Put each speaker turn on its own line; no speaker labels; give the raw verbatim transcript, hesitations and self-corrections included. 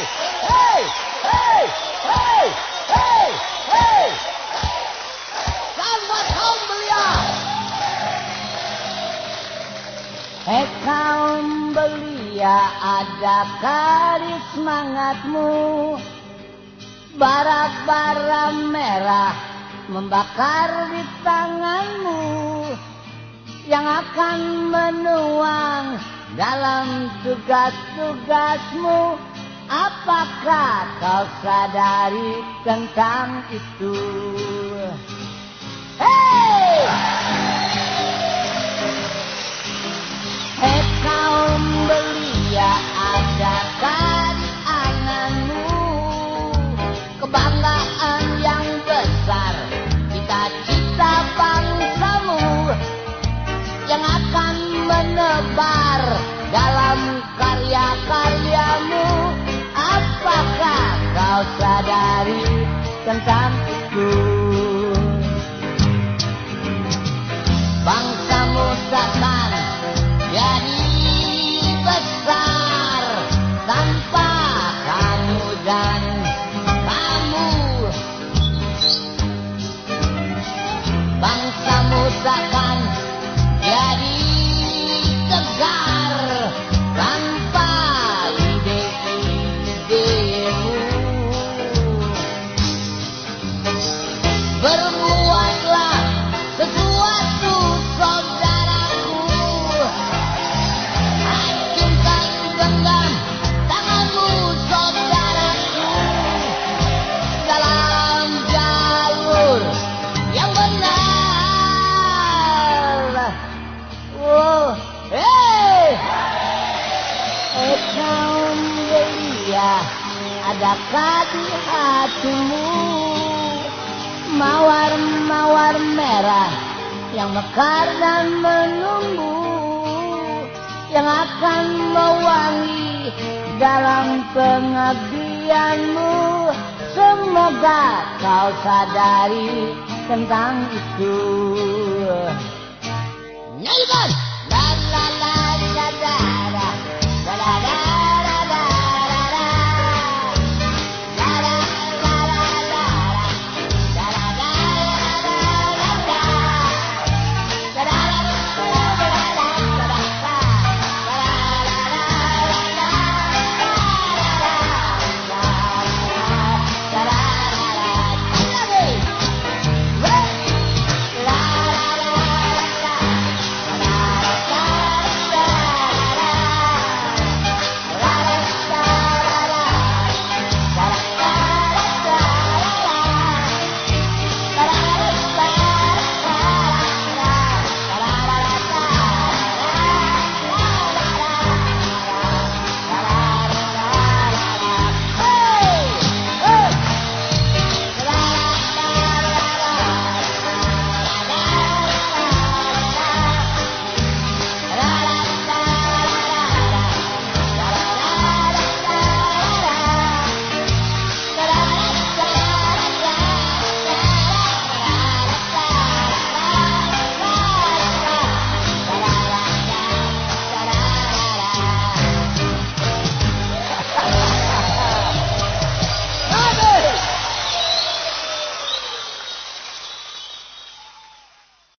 Hei, hei, hei, hei, hei. Selamat kaum belia. Hei kaum belia, adakah di semangatmu bara-bara merah membakar di tanganmu yang akan menuang dalam tugas-tugasmu? Apakah kau sadari tentang itu? Hei! Hei kaum belia, adakah di anganmu kebanggaan yang besar, cita-cita bangsamu yang akan menebar dalam karya-karyamu? Apakah kau sadari tentang itu? Bangsamu takkan jadi besar tanpa kamu dan kamu. Bangsamu takkan jadi tegar tanpa ide-idemu. Berbuatlah sesuatu, saudaraku. Hancurkan genggam tanganmu, saudaraku, dalam jalur yang benar. Oh, hei, hei kaum belia, adakah di hatimu mawar-mawar merah yang mekar dan menunggu, yang akan mewangi dalam pengabdianmu? Semoga kau sadari tentang itu. Nyanyikan! La la la